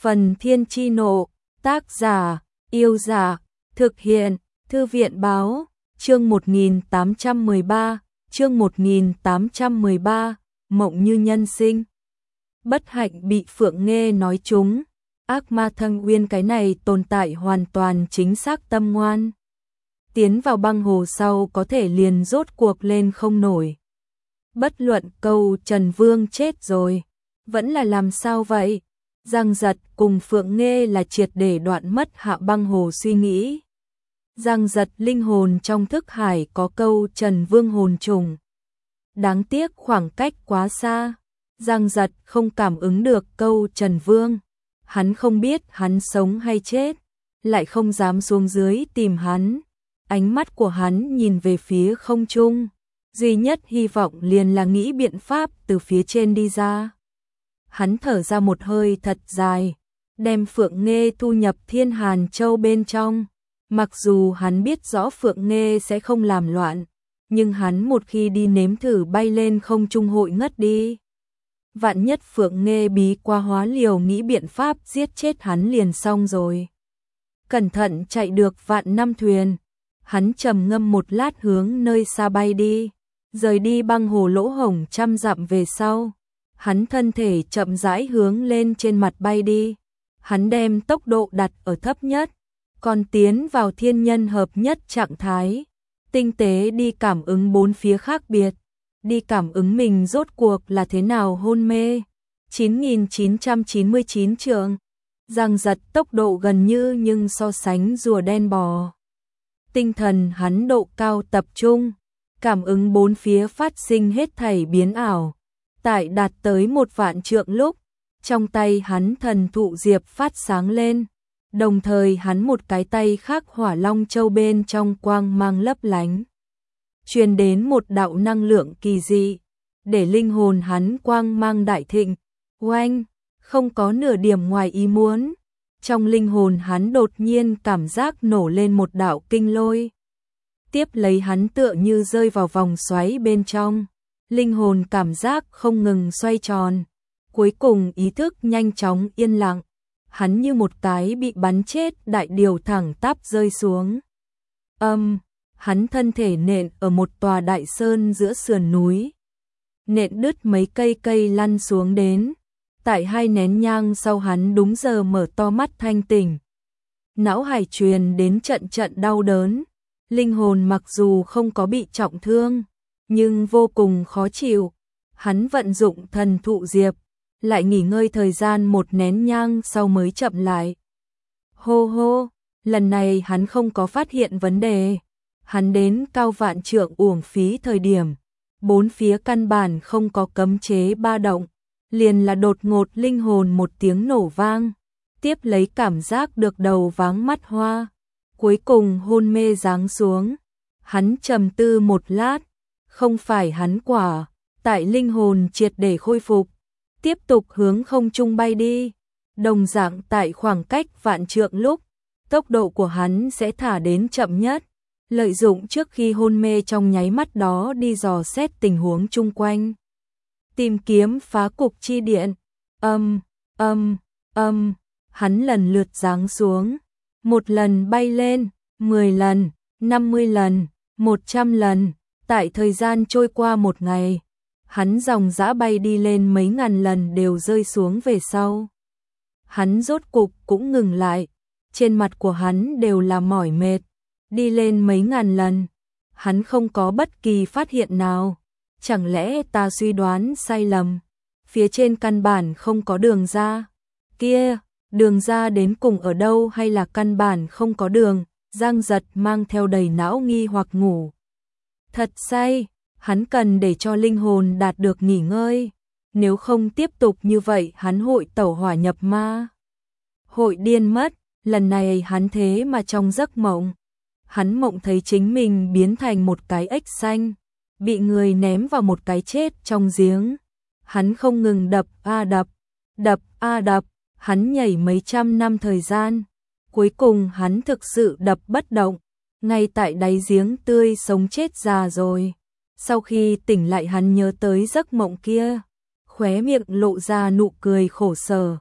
Phần Thiên Chi Nộ, tác giả, Yêu Giả, thực hiện, Thư viện Báo, chương 1813, chương 1813, Mộng Như Nhân Sinh. Bất hạnh bị Phượng Nghê nói trúng, ác ma Thăng Uyên cái này tồn tại hoàn toàn chính xác tâm ngoan. Tiến vào băng hồ sau có thể liền rốt cuộc lên không nổi. Bất luận câu Trần Vương chết rồi, vẫn là làm sao vậy? Giang Giật cùng Phượng Nghê là triệt để đoạn mất hạ băng hồ suy nghĩ. Giang Giật linh hồn trong thức hải có câu Trần Vương hồn trùng. Đáng tiếc khoảng cách quá xa, Giang Giật không cảm ứng được câu Trần Vương. Hắn không biết hắn sống hay chết, lại không dám xuống dưới tìm hắn. Ánh mắt của hắn nhìn về phía không trung, duy nhất hy vọng liền là nghĩ biện pháp từ phía trên đi ra. Hắn thở ra một hơi thật dài, đem Phượng Nghê thu nhập Thiên Hàn Châu bên trong. Mặc dù hắn biết rõ Phượng Nghê sẽ không làm loạn, nhưng hắn một khi đi nếm thử bay lên không trung hội ngất đi. Vạn nhất Phượng Nghê bí qua hóa liều nghĩ biện pháp giết chết hắn liền xong rồi. Cẩn thận chạy được vạn năm thuyền, hắn trầm ngâm một lát hướng nơi xa bay đi, rời đi băng hồ lỗ hổng trăm dặm về sau. Hắn thân thể chậm rãi hướng lên trên mặt bay đi, hắn đem tốc độ đặt ở thấp nhất, còn tiến vào thiên nhân hợp nhất trạng thái, tinh tế đi cảm ứng bốn phía khác biệt, đi cảm ứng mình rốt cuộc là thế nào hôn mê. 9999 trượng, Giang Giật tốc độ gần như nhưng so sánh rùa đen bò. Tinh thần hắn độ cao tập trung, cảm ứng bốn phía phát sinh hết thảy biến ảo. Tại đạt tới 1.000.000 trượng lúc, trong tay hắn thần thụ diệp phát sáng lên, đồng thời hắn một cái tay khác hỏa long châu bên trong quang mang lấp lánh. Truyền đến một đạo năng lượng kỳ dị, để linh hồn hắn quang mang đại thịnh, oanh, không có nửa điểm ngoài ý muốn. Trong linh hồn hắn đột nhiên cảm giác nổ lên một đạo kinh lôi. Tiếp lấy hắn tựa như rơi vào vòng xoáy bên trong. Linh hồn cảm giác không ngừng xoay tròn, cuối cùng ý thức nhanh chóng yên lặng, hắn như một cái bị bắn chết đại điều thẳng tắp rơi xuống. Hắn thân thể nện ở một tòa đại sơn giữa sườn núi. Nện đứt mấy cây lăn xuống đến, tại 2 nén nhang sau hắn đúng giờ mở to mắt thanh tỉnh. Não hải truyền đến trận trận đau đớn, linh hồn mặc dù không có bị trọng thương, nhưng vô cùng khó chịu. Hắn vận dụng thần thụ diệp, lại nghỉ ngơi thời gian 1 nén nhang sau mới chậm lại. Hô hô, lần này hắn không có phát hiện vấn đề. Hắn đến cao vạn trượng uổng phí thời điểm, bốn phía căn bản không có cấm chế ba động, liền là đột ngột linh hồn một tiếng nổ vang, tiếp lấy cảm giác được đầu váng mắt hoa, cuối cùng hôn mê giáng xuống. Hắn trầm tư một lát, không phải hắn quả, tại linh hồn triệt để khôi phục, tiếp tục hướng không trung bay đi. Đồng dạng tại khoảng cách vạn trượng lúc, tốc độ của hắn sẽ thả đến chậm nhất, lợi dụng trước khi hôn mê trong nháy mắt đó đi dò xét tình huống chung quanh. Tìm kiếm phá cục chi điện. Hắn lần lượt giáng xuống, 1 lần bay lên, 10 lần, 50 lần, 100 lần. Tại thời gian trôi qua 1 ngày, hắn dòng dã bay đi lên mấy ngàn lần đều rơi xuống về sau. Hắn rốt cục cũng ngừng lại, trên mặt của hắn đều là mỏi mệt, đi lên mấy ngàn lần, hắn không có bất kỳ phát hiện nào. Chẳng lẽ ta suy đoán sai lầm, phía trên căn bản không có đường ra? Kia, đường ra đến cùng ở đâu hay là căn bản không có đường? Giang Giật mang theo đầy não nghi hoặc ngủ thật say, hắn cần để cho linh hồn đạt được nghỉ ngơi, nếu không tiếp tục như vậy hắn hội tẩu hỏa nhập ma, hội điên mất. Lần này hắn thế mà trong giấc mộng, hắn mộng thấy chính mình biến thành một cái ếch xanh, bị người ném vào một cái chết trong giếng. Hắn không ngừng đập a đập, hắn nhảy mấy trăm năm thời gian, cuối cùng hắn thực sự đập bất động, ngay tại đáy giếng tươi sống chết già rồi. Sau khi tỉnh lại hắn nhớ tới giấc mộng kia, khóe miệng lộ ra nụ cười khổ sở.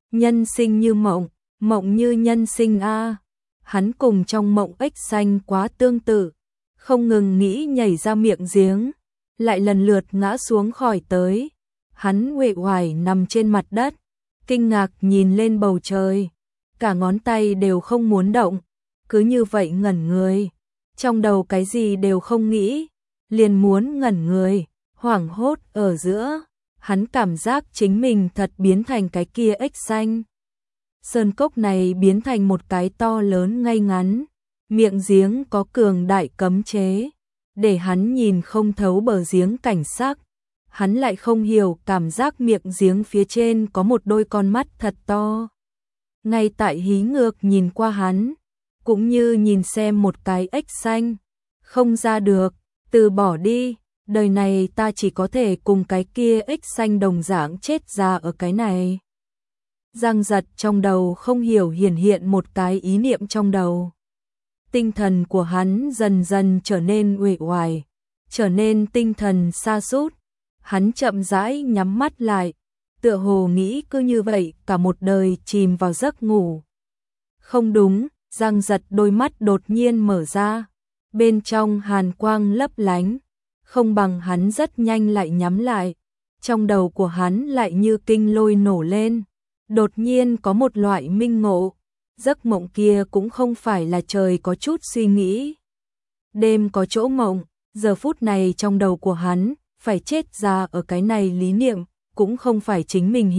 Nhân sinh như mộng, mộng như nhân sinh a. Hắn cùng trong mộng ếch xanh quá tương tự, không ngừng nghĩ nhảy ra miệng giếng, lại lần lượt ngã xuống khỏi tới. Hắn uể oải nằm trên mặt đất, kinh ngạc nhìn lên bầu trời, cả ngón tay đều không muốn động, cứ như vậy ngẩn người, trong đầu cái gì đều không nghĩ, liền muốn ngẩn người, hoảng hốt ở giữa, hắn cảm giác chính mình thật biến thành cái kia ếch xanh. Sơn cốc này biến thành một cái to lớn ngay ngắn, miệng giếng có cường đại cấm chế, để hắn nhìn không thấu bờ giếng cảnh sắc. Hắn lại không hiểu cảm giác miệng giếng phía trên có một đôi con mắt thật to. Ngay tại hí ngược nhìn qua hắn, cũng như nhìn xem một cái ếch xanh. Không ra được, từ bỏ đi, đời này ta chỉ có thể cùng cái kia ếch xanh đồng dạng chết ra ở cái này. Giang giật trong đầu không hiểu hiển hiện một cái ý niệm trong đầu. Tinh thần của hắn dần dần trở nên uể oải, trở nên tinh thần sa sút. Hắn chậm rãi nhắm mắt lại, tựa hồ nghĩ cứ như vậy cả một đời chìm vào giấc ngủ. Không đúng, Giang giật đôi mắt đột nhiên mở ra, bên trong hàn quang lấp lánh, không bằng hắn rất nhanh lại nhắm lại. Trong đầu của hắn lại như kinh lôi nổ lên, đột nhiên có một loại minh ngộ, giấc mộng kia cũng không phải là trời có chút suy nghĩ. Đêm có chỗ mộng, giờ phút này trong đầu của hắn phải chết ra ở cái này lý niệm, cũng không phải chính mình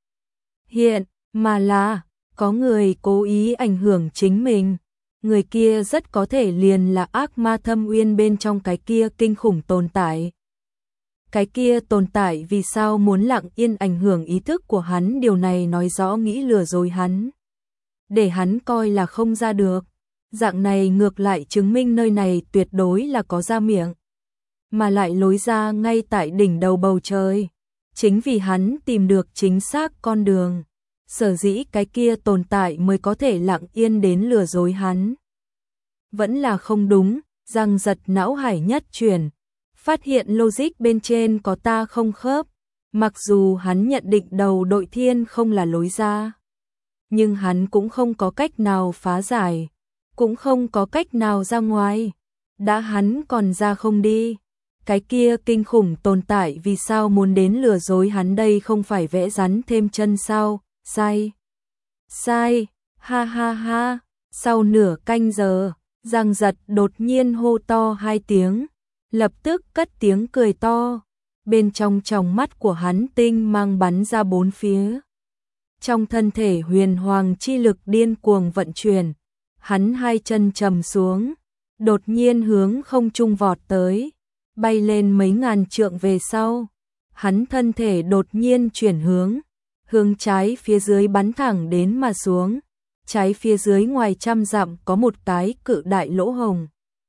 hiện, mà là có người cố ý ảnh hưởng chính mình. Người kia rất có thể liền là ác ma thâm uyên bên trong cái kia kinh khủng tồn tại. Cái kia tồn tại vì sao muốn lặng yên ảnh hưởng ý thức của hắn, điều này nói rõ nghĩ lừa dối hắn, để hắn coi là không ra được. Dạng này ngược lại chứng minh nơi này tuyệt đối là có ra miệng, mà lại lối ra ngay tại đỉnh đầu bầu trời. Chính vì hắn tìm được chính xác con đường, sở dĩ cái kia tồn tại mới có thể lặng yên đến lừa dối hắn. Vẫn là không đúng, Giang giật não hải nhất chuyển, phát hiện logic bên trên có ta không khớp. Mặc dù hắn nhận định đầu đội thiên không là lối ra, nhưng hắn cũng không có cách nào phá giải, cũng không có cách nào ra ngoài. Đã hắn còn ra không đi, cái kia kinh khủng tồn tại vì sao muốn đến lừa dối hắn, đây không phải vẽ rắn thêm chân sao? Sai, ha ha ha. Sau nửa canh giờ, Giang giật đột nhiên hô to hai tiếng, lập tức cất tiếng cười to. Bên trong tròng mắt của hắn tinh mang bắn ra bốn phía. Trong thân thể huyền hoàng chi lực điên cuồng vận chuyển, hắn hai chân trầm xuống, đột nhiên hướng không trung vọt tới, bay lên mấy ngàn trượng về sau. Hắn thân thể đột nhiên chuyển hướng trái phía dưới bắn thẳng đến mà xuống. Trái phía dưới ngoài trăm dặm có một cái cự đại lỗ hồng.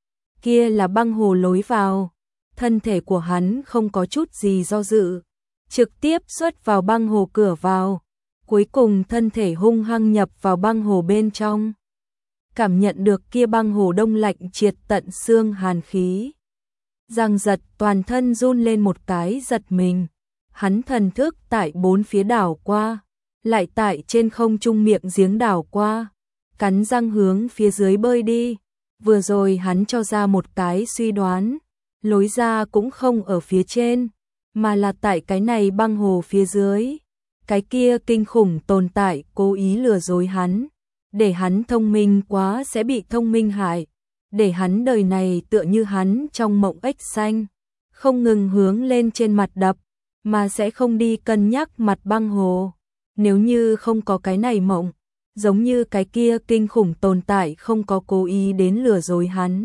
Kia là băng hồ lối vào. Thân thể của hắn không có chút gì do dự, trực tiếp xuất vào băng hồ cửa vào. Cuối cùng thân thể hung hăng nhập vào băng hồ bên trong. Cảm nhận được kia băng hồ đông lạnh triệt tận xương hàn khí. Giang giật toàn thân run lên một cái giật mình. Hắn thần thức tại bốn phía đảo qua, lại tại trên không trung miệng giếng đảo qua, cắn răng hướng phía dưới bơi đi. Vừa rồi hắn cho ra một cái suy đoán, lối ra cũng không ở phía trên, mà là tại cái này băng hồ phía dưới. Cái kia kinh khủng tồn tại cố ý lừa dối hắn, để hắn thông minh quá sẽ bị thông minh hại, để hắn đời này tựa như hắn trong mộng ếch xanh, không ngừng hướng lên trên mặt đập, mà sẽ không đi cân nhắc mặt băng hồ. Nếu như không có cái này mộng, giống như cái kia kinh khủng tồn tại không có cố ý đến lừa dối hắn,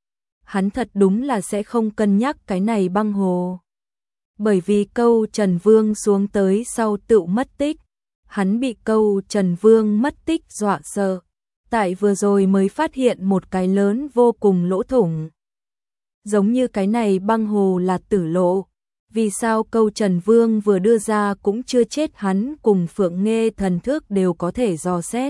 hắn thật đúng là sẽ không cân nhắc cái này băng hồ. Bởi vì câu Trần Vương xuống tới sau tự mất tích, hắn bị câu Trần Vương mất tích dọa sợ, tại vừa rồi mới phát hiện một cái lớn vô cùng lỗ thủng. Giống như cái này băng hồ là tử lộ, vì sao câu Trần Vương vừa đưa ra cũng chưa chết, hắn cùng Phượng Nghê thần thức đều có thể dò xét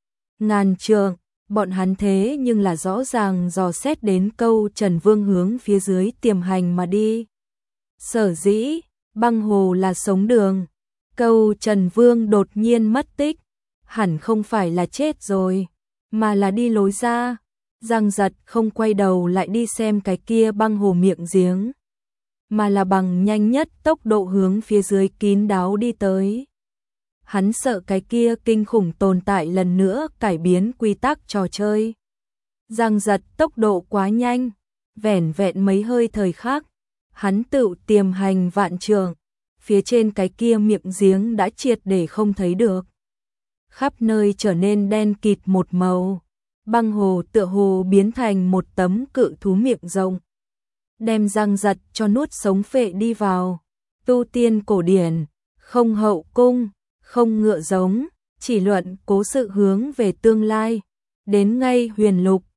ngàn trượng, bọn hắn thế nhưng là rõ ràng dò xét đến câu Trần Vương hướng phía dưới tiềm hành mà đi. Sở dĩ, băng hồ là sống đường, Câu Trần Vương đột nhiên mất tích, hẳn không phải là chết rồi, mà là đi lối ra. Giang Giật không quay đầu lại đi xem cái kia băng hồ miệng giếng, mà là bằng nhanh nhất tốc độ hướng phía dưới kín đáo đi tới. Hắn sợ cái kia kinh khủng tồn tại lần nữa cải biến quy tắc trò chơi. Giang Giật tốc độ quá nhanh, vẻn vẹn mấy hơi thời khắc, hắn tự tiềm hành vạn trường, phía trên cái kia miệng giếng đã triệt để không thấy được. Khắp nơi trở nên đen kịt một màu, băng hồ tựa hồ biến thành một tấm cự thú miệng rộng, đem Giang Giật cho nuốt sống phệ đi vào. Tu tiên cổ điển, không hậu cung, không ngựa giống, chỉ luận cố sự hướng về tương lai, đến ngay huyền lục,